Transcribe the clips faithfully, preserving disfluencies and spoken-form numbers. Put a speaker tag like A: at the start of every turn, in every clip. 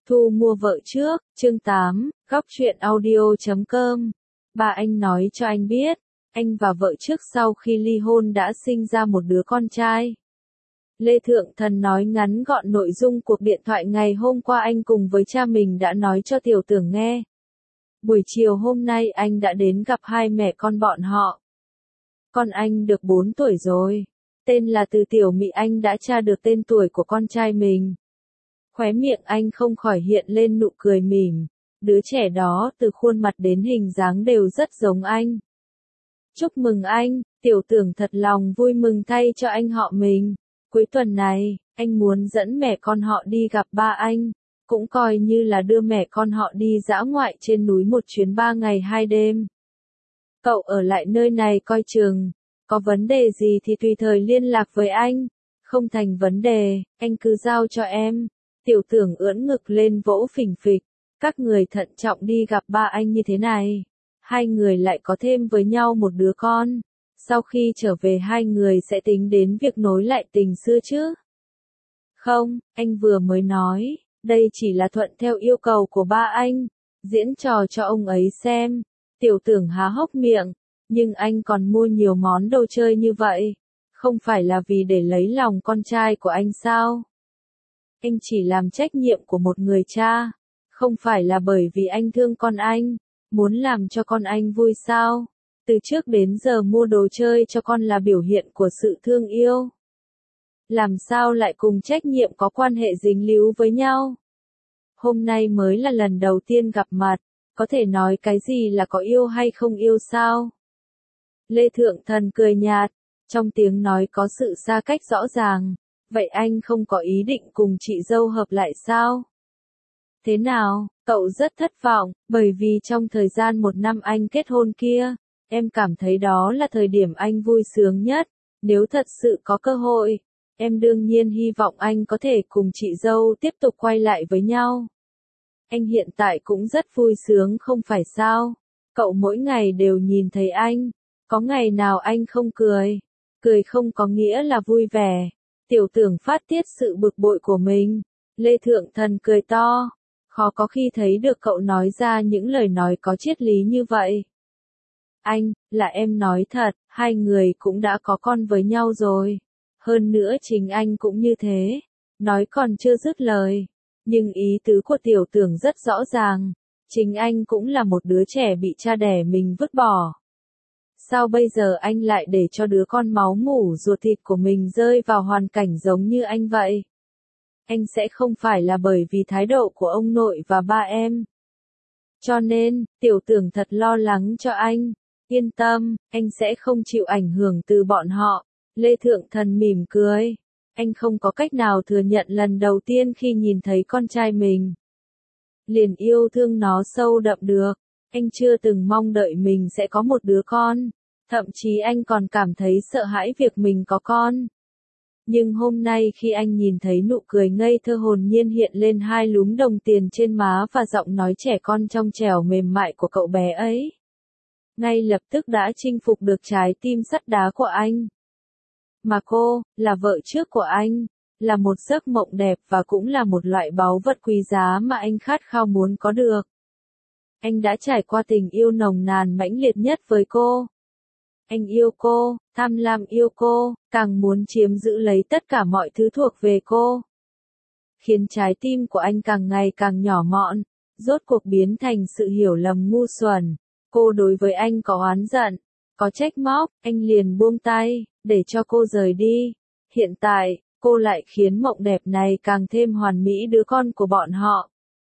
A: Thu mua vợ trước, chương tám, góc truyện audio chấm com. Ba anh nói cho anh biết, anh và vợ trước sau khi ly hôn đã sinh ra một đứa con trai. Lê Thượng Thần nói ngắn gọn nội dung cuộc điện thoại ngày hôm qua anh cùng với cha mình đã nói cho Tiểu Tưởng nghe. Buổi chiều hôm nay anh đã đến gặp hai mẹ con bọn họ. Con anh được bốn tuổi rồi. Tên là Từ Tiểu Mị, anh đã tra được tên tuổi của con trai mình. Khóe miệng anh không khỏi hiện lên nụ cười mỉm. Đứa trẻ đó từ khuôn mặt đến hình dáng đều rất giống anh. Chúc mừng anh, Tiểu Tưởng thật lòng vui mừng thay cho anh họ mình. Cuối tuần này, anh muốn dẫn mẹ con họ đi gặp ba anh, cũng coi như là đưa mẹ con họ đi dã ngoại trên núi một chuyến ba ngày hai đêm. Cậu ở lại nơi này coi chừng, có vấn đề gì thì tùy thời liên lạc với anh, không thành vấn đề, anh cứ giao cho em. Tiểu Tưởng ưỡn ngực lên vỗ phình phịch, các người thận trọng đi gặp ba anh như thế này. Hai người lại có thêm với nhau một đứa con. Sau khi trở về hai người sẽ tính đến việc nối lại tình xưa chứ? Không, anh vừa mới nói, đây chỉ là thuận theo yêu cầu của ba anh, diễn trò cho ông ấy xem. Tiểu Tưởng há hốc miệng, nhưng anh còn mua nhiều món đồ chơi như vậy, không phải là vì để lấy lòng con trai của anh sao? Anh chỉ làm trách nhiệm của một người cha, không phải là bởi vì anh thương con anh, muốn làm cho con anh vui sao? Từ trước đến giờ mua đồ chơi cho con là biểu hiện của sự thương yêu. Làm sao lại cùng trách nhiệm có quan hệ dính líu với nhau? Hôm nay mới là lần đầu tiên gặp mặt, có thể nói cái gì là có yêu hay không yêu sao? Lê Thượng Thần cười nhạt, trong tiếng nói có sự xa cách rõ ràng. Vậy anh không có ý định cùng chị dâu hợp lại sao? Thế nào, cậu rất thất vọng, bởi vì trong thời gian một năm anh kết hôn kia, em cảm thấy đó là thời điểm anh vui sướng nhất. Nếu thật sự có cơ hội, em đương nhiên hy vọng anh có thể cùng chị dâu tiếp tục quay lại với nhau. Anh hiện tại cũng rất vui sướng không phải sao? Cậu mỗi ngày đều nhìn thấy anh, có ngày nào anh không cười? Cười không có nghĩa là vui vẻ. Tiểu Tưởng phát tiết sự bực bội của mình. Lê Thượng Thần cười to, khó có khi thấy được cậu nói ra những lời nói có triết lý như vậy. Anh, là em nói thật, hai người cũng đã có con với nhau rồi. Hơn nữa chính anh cũng như thế. Nói còn chưa dứt lời. Nhưng ý tứ của Tiểu Tưởng rất rõ ràng. Chính anh cũng là một đứa trẻ bị cha đẻ mình vứt bỏ. Sao bây giờ anh lại để cho đứa con máu mủ ruột thịt của mình rơi vào hoàn cảnh giống như anh vậy? Anh sẽ không phải là bởi vì thái độ của ông nội và ba em. Cho nên, Tiểu Tưởng thật lo lắng cho anh. Yên tâm, anh sẽ không chịu ảnh hưởng từ bọn họ. Lê Thượng Thần mỉm cười. Anh không có cách nào thừa nhận lần đầu tiên khi nhìn thấy con trai mình. Liền yêu thương nó sâu đậm được. Anh chưa từng mong đợi mình sẽ có một đứa con. Thậm chí anh còn cảm thấy sợ hãi việc mình có con. Nhưng hôm nay khi anh nhìn thấy nụ cười ngây thơ hồn nhiên hiện lên hai lúm đồng tiền trên má và giọng nói trẻ con trong trẻo mềm mại của cậu bé ấy, ngay lập tức đã chinh phục được trái tim sắt đá của anh. Mà cô, là vợ trước của anh, là một giấc mộng đẹp và cũng là một loại báu vật quý giá mà anh khát khao muốn có được. Anh đã trải qua tình yêu nồng nàn mãnh liệt nhất với cô. Anh yêu cô, tham lam yêu cô, càng muốn chiếm giữ lấy tất cả mọi thứ thuộc về cô. Khiến trái tim của anh càng ngày càng nhỏ mọn, rốt cuộc biến thành sự hiểu lầm ngu xuẩn. Cô đối với anh có oán giận, có trách móc, anh liền buông tay, để cho cô rời đi. Hiện tại, cô lại khiến mộng đẹp này càng thêm hoàn mỹ đứa con của bọn họ.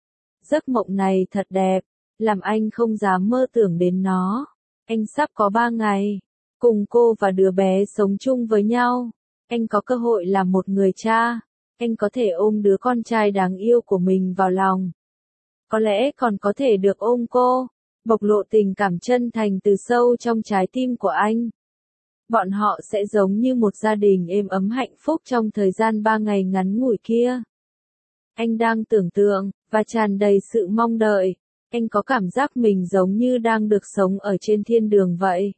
A: Giấc mộng này thật đẹp, làm anh không dám mơ tưởng đến nó. Anh sắp có ba ngày, cùng cô và đứa bé sống chung với nhau. Anh có cơ hội làm một người cha. Anh có thể ôm đứa con trai đáng yêu của mình vào lòng. Có lẽ còn có thể được ôm cô, bộc lộ tình cảm chân thành từ sâu trong trái tim của anh. Bọn họ sẽ giống như một gia đình êm ấm hạnh phúc trong thời gian ba ngày ngắn ngủi kia. Anh đang tưởng tượng, và tràn đầy sự mong đợi. Anh có cảm giác mình giống như đang được sống ở trên thiên đường vậy.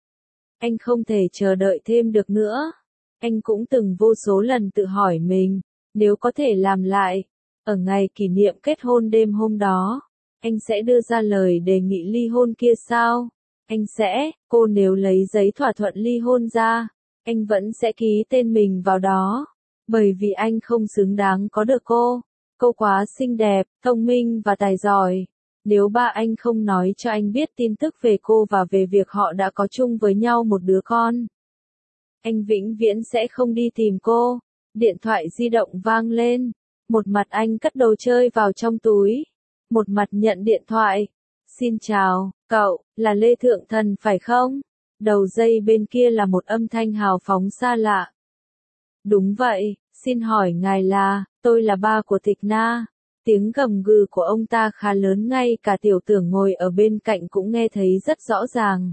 A: Anh không thể chờ đợi thêm được nữa. Anh cũng từng vô số lần tự hỏi mình, nếu có thể làm lại, Ở ngày kỷ niệm kết hôn đêm hôm đó, anh sẽ đưa ra lời đề nghị ly hôn kia sao? Anh sẽ, cô nếu lấy giấy thỏa thuận ly hôn ra, anh vẫn sẽ ký tên mình vào đó. Bởi vì anh không xứng đáng có được cô. Cô quá xinh đẹp, thông minh và tài giỏi. Nếu ba anh không nói cho anh biết tin tức về cô và về việc họ đã có chung với nhau một đứa con, anh vĩnh viễn sẽ không đi tìm cô. Điện thoại di động vang lên. Một mặt anh cất đồ chơi vào trong túi. Một mặt nhận điện thoại. Xin chào, cậu, là Lê Thượng Thần phải không? Đầu dây bên kia là một âm thanh hào phóng xa lạ. Đúng vậy, xin hỏi ngài là, tôi là ba của Tịch Na. Tiếng gầm gừ của ông ta khá lớn, ngay cả Tiểu Tưởng ngồi ở bên cạnh cũng nghe thấy rất rõ ràng.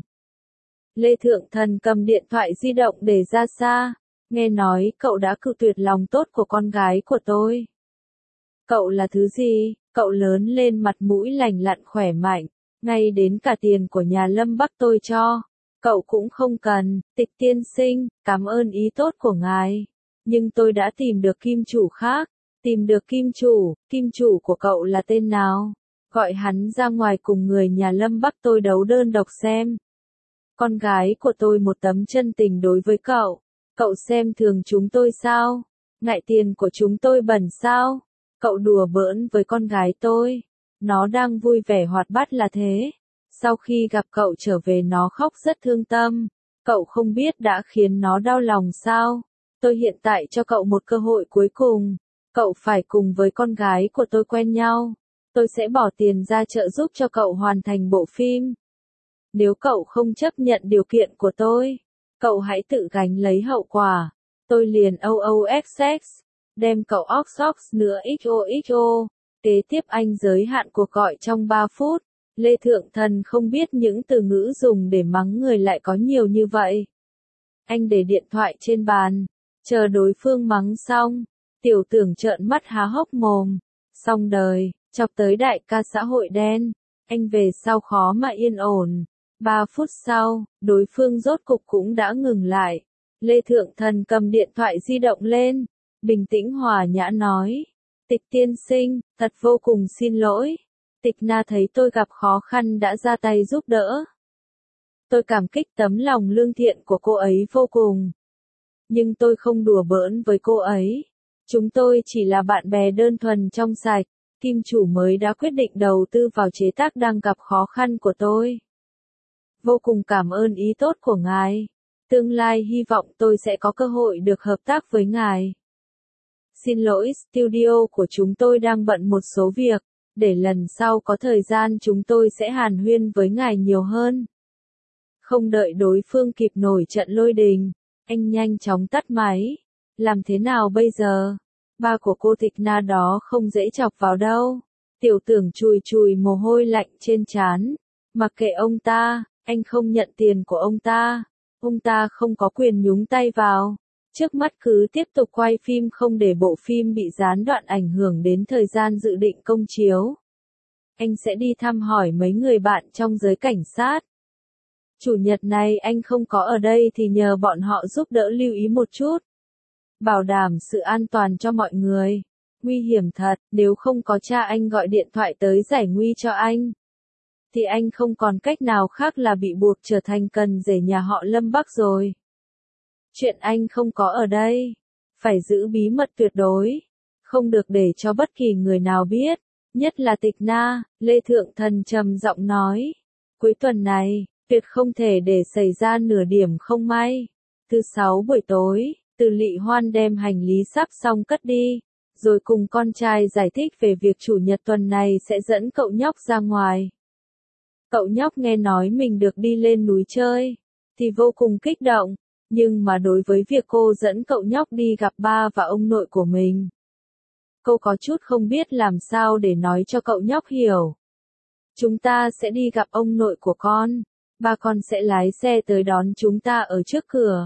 A: Lê Thượng Thần cầm điện thoại di động để ra xa. Nghe nói cậu đã cự tuyệt lòng tốt của con gái của tôi. Cậu là thứ gì? Cậu lớn lên mặt mũi lành lặn khỏe mạnh, ngay đến cả tiền của nhà Lâm Bắc tôi cho. Cậu cũng không cần. Tịch tiên sinh, cảm ơn ý tốt của ngài. Nhưng tôi đã tìm được kim chủ khác. Tìm được kim chủ, kim chủ của cậu là tên nào? Gọi hắn ra ngoài cùng người nhà Lâm Bắc tôi đấu đơn độc xem. Con gái của tôi một tấm chân tình đối với cậu. Cậu xem thường chúng tôi sao? Ngại tiền của chúng tôi bẩn sao? Cậu đùa bỡn với con gái tôi. Nó đang vui vẻ hoạt bát là thế. Sau khi gặp cậu trở về nó khóc rất thương tâm. Cậu không biết đã khiến nó đau lòng sao? Tôi hiện tại cho cậu một cơ hội cuối cùng. Cậu phải cùng với con gái của tôi quen nhau. Tôi sẽ bỏ tiền ra trợ giúp cho cậu hoàn thành bộ phim. Nếu cậu không chấp nhận điều kiện của tôi, cậu hãy tự gánh lấy hậu quả. Tôi liền o o ích ích, đem cậu ox ox nữa xo xo. Kế tiếp anh giới hạn cuộc gọi trong ba phút. Lê Thượng Thần không biết những từ ngữ dùng để mắng người lại có nhiều như vậy. Anh để điện thoại trên bàn, chờ đối phương mắng xong. Tiểu Tưởng trợn mắt há hốc mồm. Xong đời, chọc tới đại ca xã hội đen. Anh về sau khó mà yên ổn. Ba phút sau, đối phương rốt cục cũng đã ngừng lại. Lê Thượng Thần cầm điện thoại di động lên. Bình tĩnh hòa nhã nói. Tịch tiên sinh, thật vô cùng xin lỗi. Tịch Na thấy tôi gặp khó khăn đã ra tay giúp đỡ. Tôi cảm kích tấm lòng lương thiện của cô ấy vô cùng. Nhưng tôi không đùa bỡn với cô ấy. Chúng tôi chỉ là bạn bè đơn thuần trong sạch. Kim chủ mới đã quyết định đầu tư vào chế tác đang gặp khó khăn của tôi. Vô cùng cảm ơn ý tốt của ngài. Tương lai hy vọng tôi sẽ có cơ hội được hợp tác với ngài. Xin lỗi, studio của chúng tôi đang bận một số việc. Để lần sau có thời gian chúng tôi sẽ hàn huyên với ngài nhiều hơn. Không đợi đối phương kịp nổi trận lôi đình, anh nhanh chóng tắt máy. Làm thế nào bây giờ? Ba của cô Tịch Na đó không dễ chọc vào đâu. Tiểu Tưởng chùi chùi mồ hôi lạnh trên trán. Mặc kệ ông ta, anh không nhận tiền của ông ta. Ông ta không có quyền nhúng tay vào. Trước mắt cứ tiếp tục quay phim không để bộ phim bị gián đoạn ảnh hưởng đến thời gian dự định công chiếu. Anh sẽ đi thăm hỏi mấy người bạn trong giới cảnh sát. Chủ nhật này anh không có ở đây thì nhờ bọn họ giúp đỡ lưu ý một chút. Bảo đảm sự an toàn cho mọi người. Nguy hiểm thật, nếu không có cha anh gọi điện thoại tới giải nguy cho anh, thì anh không còn cách nào khác là bị buộc trở thành cần rể nhà họ Lâm Bắc rồi. Chuyện anh không có ở đây, phải giữ bí mật tuyệt đối, không được để cho bất kỳ người nào biết, nhất là Tịch Na. Lê Thượng Thần trầm giọng nói. Cuối tuần này, tuyệt không thể để xảy ra nửa điểm không may. Thứ sáu buổi tối, Từ Lị Hoan đem hành lý sắp xong cất đi, rồi cùng con trai giải thích về việc chủ nhật tuần này sẽ dẫn cậu nhóc ra ngoài. Cậu nhóc nghe nói mình được đi lên núi chơi, thì vô cùng kích động, nhưng mà đối với việc cô dẫn cậu nhóc đi gặp ba và ông nội của mình, cô có chút không biết làm sao để nói cho cậu nhóc hiểu. Chúng ta sẽ đi gặp ông nội của con, ba con sẽ lái xe tới đón chúng ta ở trước cửa.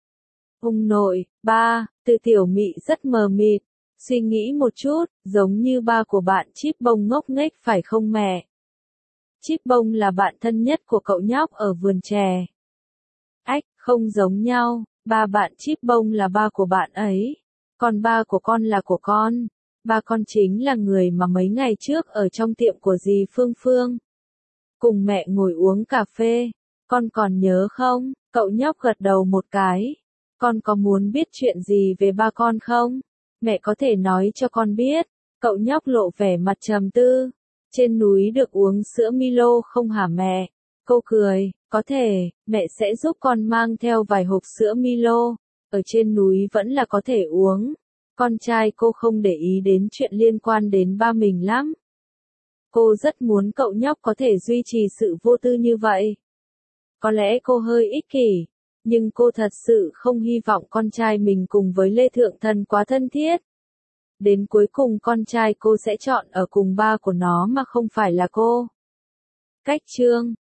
A: Ông nội, ba, Từ Tiểu Mị rất mờ mịt, suy nghĩ một chút, giống như ba của bạn Chip Bông ngốc nghếch phải không mẹ? Chip Bông là bạn thân nhất của cậu nhóc ở vườn chè. Ách, không giống nhau, ba bạn Chip Bông là ba của bạn ấy, còn ba của con là của con. Ba con chính là người mà mấy ngày trước ở trong tiệm của dì Phương Phương. Cùng mẹ ngồi uống cà phê. Con còn nhớ không? Cậu nhóc gật đầu một cái. Con có muốn biết chuyện gì về ba con không? Mẹ có thể nói cho con biết. Cậu nhóc lộ vẻ mặt trầm tư. Trên núi được uống sữa Milo không hả mẹ? Cô cười, có thể, mẹ sẽ giúp con mang theo vài hộp sữa Milo. Ở trên núi vẫn là có thể uống. Con trai cô không để ý đến chuyện liên quan đến ba mình lắm. Cô rất muốn cậu nhóc có thể duy trì sự vô tư như vậy. Có lẽ cô hơi ích kỷ, nhưng cô thật sự không hy vọng con trai mình cùng với Lê Thượng Thần quá thân thiết. Đến cuối cùng con trai cô sẽ chọn ở cùng ba của nó mà không phải là cô. Cách chương